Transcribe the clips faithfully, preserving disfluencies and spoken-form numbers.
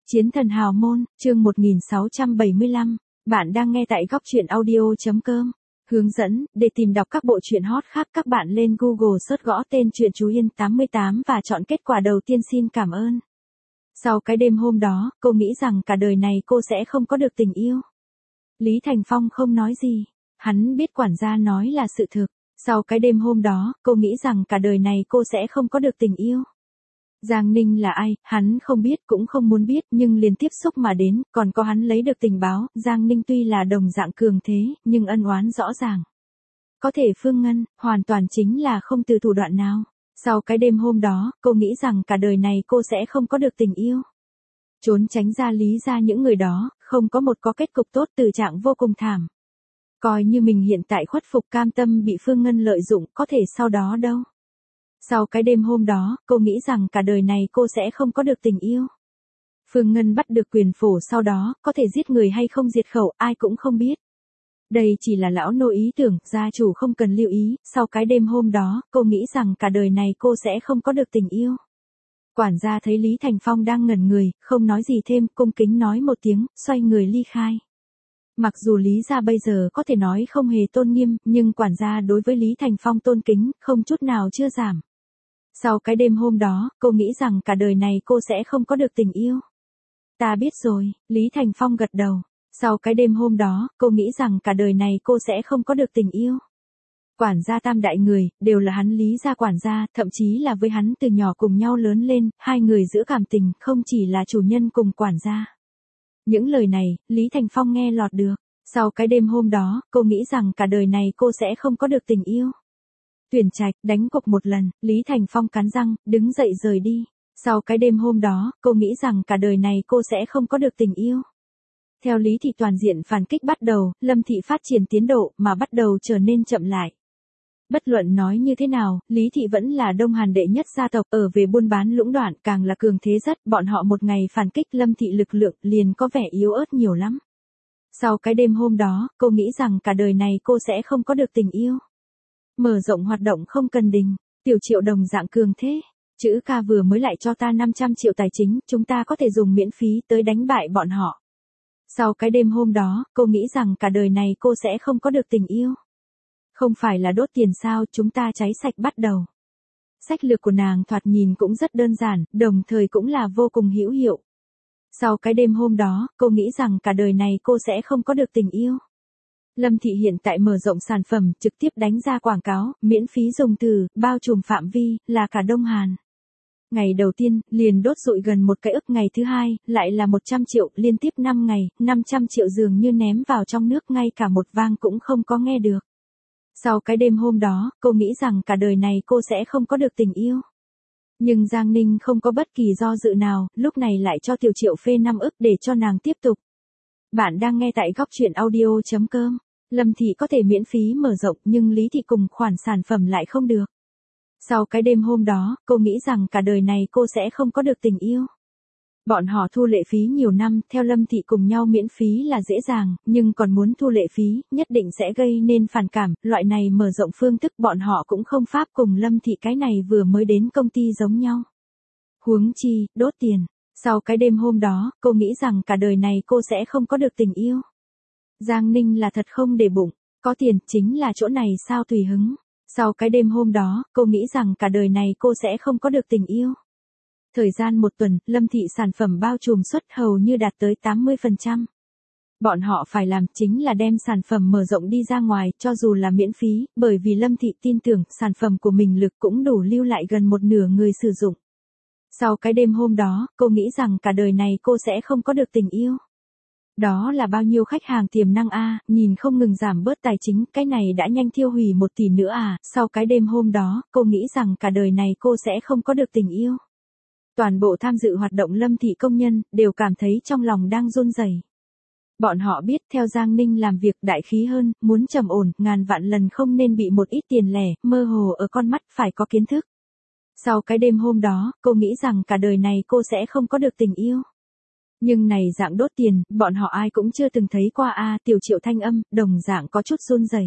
Chiến thần hào môn, chương một nghìn sáu trăm bảy mươi lăm, bạn đang nghe tại góc truyện audio.com. Hướng dẫn, để tìm đọc các bộ truyện hot khác các bạn lên Google search gõ tên truyện Chú Yên tám mươi tám và chọn kết quả đầu tiên xin cảm ơn. Sau cái đêm hôm đó, cô nghĩ rằng cả đời này cô sẽ không có được tình yêu. Lý Thành Phong không nói gì, hắn biết quản gia nói là sự thực. Sau cái đêm hôm đó, cô nghĩ rằng cả đời này cô sẽ không có được tình yêu. Giang Ninh là ai, hắn không biết cũng không muốn biết nhưng liền tiếp xúc mà đến, còn có hắn lấy được tình báo, Giang Ninh tuy là đồng dạng cường thế, nhưng ân oán rõ ràng. Có thể Phương Ngân, hoàn toàn chính là không từ thủ đoạn nào. Sau cái đêm hôm đó, cô nghĩ rằng cả đời này cô sẽ không có được tình yêu. Trốn tránh ra Lý ra những người đó, không có một có kết cục tốt, từ trạng vô cùng thảm. Coi như mình hiện tại khuất phục cam tâm bị Phương Ngân lợi dụng, có thể sau đó đâu. Sau cái đêm hôm đó, cô nghĩ rằng cả đời này cô sẽ không có được tình yêu. Phương Ngân bắt được quyền phổ sau đó, có thể giết người hay không diệt khẩu, ai cũng không biết. Đây chỉ là lão nô ý tưởng, gia chủ không cần lưu ý. Sau cái đêm hôm đó, cô nghĩ rằng cả đời này cô sẽ không có được tình yêu. Quản gia thấy Lý Thành Phong đang ngẩn người, không nói gì thêm, cung kính nói một tiếng, xoay người ly khai. Mặc dù Lý gia bây giờ có thể nói không hề tôn nghiêm, nhưng quản gia đối với Lý Thành Phong tôn kính, không chút nào chưa giảm. Sau cái đêm hôm đó, cô nghĩ rằng cả đời này cô sẽ không có được tình yêu. Ta biết rồi, Lý Thành Phong gật đầu. Sau cái đêm hôm đó, cô nghĩ rằng cả đời này cô sẽ không có được tình yêu. Quản gia tam đại người, đều là hắn Lý gia quản gia, thậm chí là với hắn từ nhỏ cùng nhau lớn lên, hai người giữa cảm tình, không chỉ là chủ nhân cùng quản gia. Những lời này, Lý Thành Phong nghe lọt được. Sau cái đêm hôm đó, cô nghĩ rằng cả đời này cô sẽ không có được tình yêu. Tuyển trạch, đánh cuộc một lần, Lý Thành Phong cắn răng, đứng dậy rời đi. Sau cái đêm hôm đó, cô nghĩ rằng cả đời này cô sẽ không có được tình yêu. Theo Lý Thị toàn diện phản kích bắt đầu, Lâm Thị phát triển tiến độ mà bắt đầu trở nên chậm lại. Bất luận nói như thế nào, Lý Thị vẫn là Đông Hàn đệ nhất gia tộc, ở về buôn bán lũng đoạn càng là cường thế rất, bọn họ một ngày phản kích Lâm Thị lực lượng liền có vẻ yếu ớt nhiều lắm. Sau cái đêm hôm đó, cô nghĩ rằng cả đời này cô sẽ không có được tình yêu. Mở rộng hoạt động không cần đình, Tiểu Triệu đồng dạng cường thế. Chữ ca vừa mới lại cho ta năm trăm triệu tài chính, chúng ta có thể dùng miễn phí tới đánh bại bọn họ. Sau cái đêm hôm đó, cô nghĩ rằng cả đời này cô sẽ không có được tình yêu. Không phải là đốt tiền sao, chúng ta cháy sạch bắt đầu. Sách lược của nàng thoạt nhìn cũng rất đơn giản, đồng thời cũng là vô cùng hữu hiệu. Sau cái đêm hôm đó, cô nghĩ rằng cả đời này cô sẽ không có được tình yêu. Lâm Thị hiện tại mở rộng sản phẩm, trực tiếp đánh ra quảng cáo, miễn phí dùng từ, bao trùm phạm vi, là cả Đông Hàn. Ngày đầu tiên, liền đốt rụi gần một cái ức, ngày thứ hai, lại là một trăm triệu, liên tiếp năm ngày, năm trăm triệu dường như ném vào trong nước, ngay cả một vang cũng không có nghe được. Sau cái đêm hôm đó, cô nghĩ rằng cả đời này cô sẽ không có được tình yêu. Nhưng Giang Ninh không có bất kỳ do dự nào, lúc này lại cho Tiểu Triệu phê năm ức để cho nàng tiếp tục. Bạn đang nghe tại góc truyện audio.com. Lâm Thị có thể miễn phí mở rộng nhưng Lý Thị cùng khoản sản phẩm lại không được. Sau cái đêm hôm đó, cô nghĩ rằng cả đời này cô sẽ không có được tình yêu. Bọn họ thu lệ phí nhiều năm, theo Lâm Thị cùng nhau miễn phí là dễ dàng, nhưng còn muốn thu lệ phí, nhất định sẽ gây nên phản cảm, loại này mở rộng phương thức bọn họ cũng không pháp cùng Lâm Thị, cái này vừa mới đến công ty giống nhau. Huống chi, đốt tiền. Sau cái đêm hôm đó, cô nghĩ rằng cả đời này cô sẽ không có được tình yêu. Giang Ninh là thật không để bụng, có tiền chính là chỗ này sao tùy hứng. Sau cái đêm hôm đó, cô nghĩ rằng cả đời này cô sẽ không có được tình yêu. Thời gian một tuần, Lâm Thị sản phẩm bao trùm suất hầu như đạt tới tám mươi phần trăm. Bọn họ phải làm chính là đem sản phẩm mở rộng đi ra ngoài, cho dù là miễn phí, bởi vì Lâm Thị tin tưởng sản phẩm của mình lực cũng đủ lưu lại gần một nửa người sử dụng. Sau cái đêm hôm đó, cô nghĩ rằng cả đời này cô sẽ không có được tình yêu. Đó là bao nhiêu khách hàng tiềm năng a, à, nhìn không ngừng giảm bớt tài chính, cái này đã nhanh tiêu hủy một tỷ nữa à. Sau cái đêm hôm đó, cô nghĩ rằng cả đời này cô sẽ không có được tình yêu. Toàn bộ tham dự hoạt động Lâm Thị công nhân, đều cảm thấy trong lòng đang run rẩy. Bọn họ biết theo Giang Ninh làm việc đại khí hơn, muốn trầm ổn, ngàn vạn lần không nên bị một ít tiền lẻ, mơ hồ ở con mắt, phải có kiến thức. Sau cái đêm hôm đó, cô nghĩ rằng cả đời này cô sẽ không có được tình yêu. Nhưng này dạng đốt tiền, bọn họ ai cũng chưa từng thấy qua a, à, Tiểu Triệu thanh âm, đồng dạng có chút run rẩy.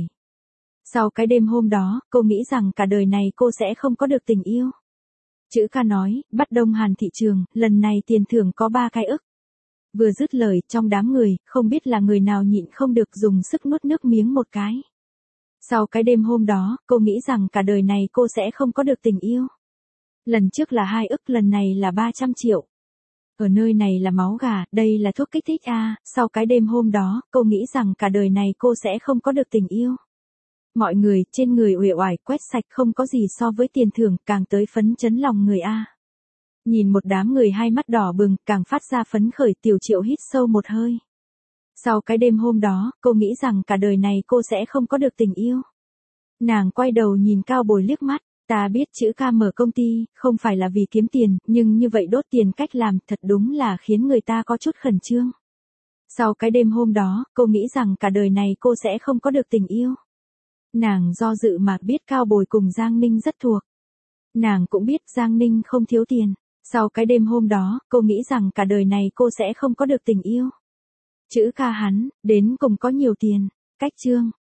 Sau cái đêm hôm đó, cô nghĩ rằng cả đời này cô sẽ không có được tình yêu. Chữ ca nói, bắt Đông Hàn thị trường, lần này tiền thưởng có ba cái ức. Vừa dứt lời, trong đám người, không biết là người nào nhịn không được dùng sức nuốt nước miếng một cái. Sau cái đêm hôm đó, cô nghĩ rằng cả đời này cô sẽ không có được tình yêu. Lần trước là hai ức, lần này là ba trăm triệu. Ở nơi này là máu gà, đây là thuốc kích thích a. Sau cái đêm hôm đó, cô nghĩ rằng cả đời này cô sẽ không có được tình yêu. Mọi người, trên người uể oải, quét sạch không có gì so với tiền thưởng, càng tới phấn chấn lòng người a. Nhìn một đám người hai mắt đỏ bừng, càng phát ra phấn khởi. Tiểu Triệu hít sâu một hơi. Sau cái đêm hôm đó, cô nghĩ rằng cả đời này cô sẽ không có được tình yêu. Nàng quay đầu nhìn Cao Bồi liếc mắt. Ta biết chữ Ca mở công ty, không phải là vì kiếm tiền, nhưng như vậy đốt tiền cách làm thật đúng là khiến người ta có chút khẩn trương. Sau cái đêm hôm đó, cô nghĩ rằng cả đời này cô sẽ không có được tình yêu. Nàng do dự mà biết Cao Bồi cùng Giang Ninh rất thuộc. Nàng cũng biết Giang Ninh không thiếu tiền. Sau cái đêm hôm đó, cô nghĩ rằng cả đời này cô sẽ không có được tình yêu. Chữ Ca hắn, đến cùng có nhiều tiền. Cách chương.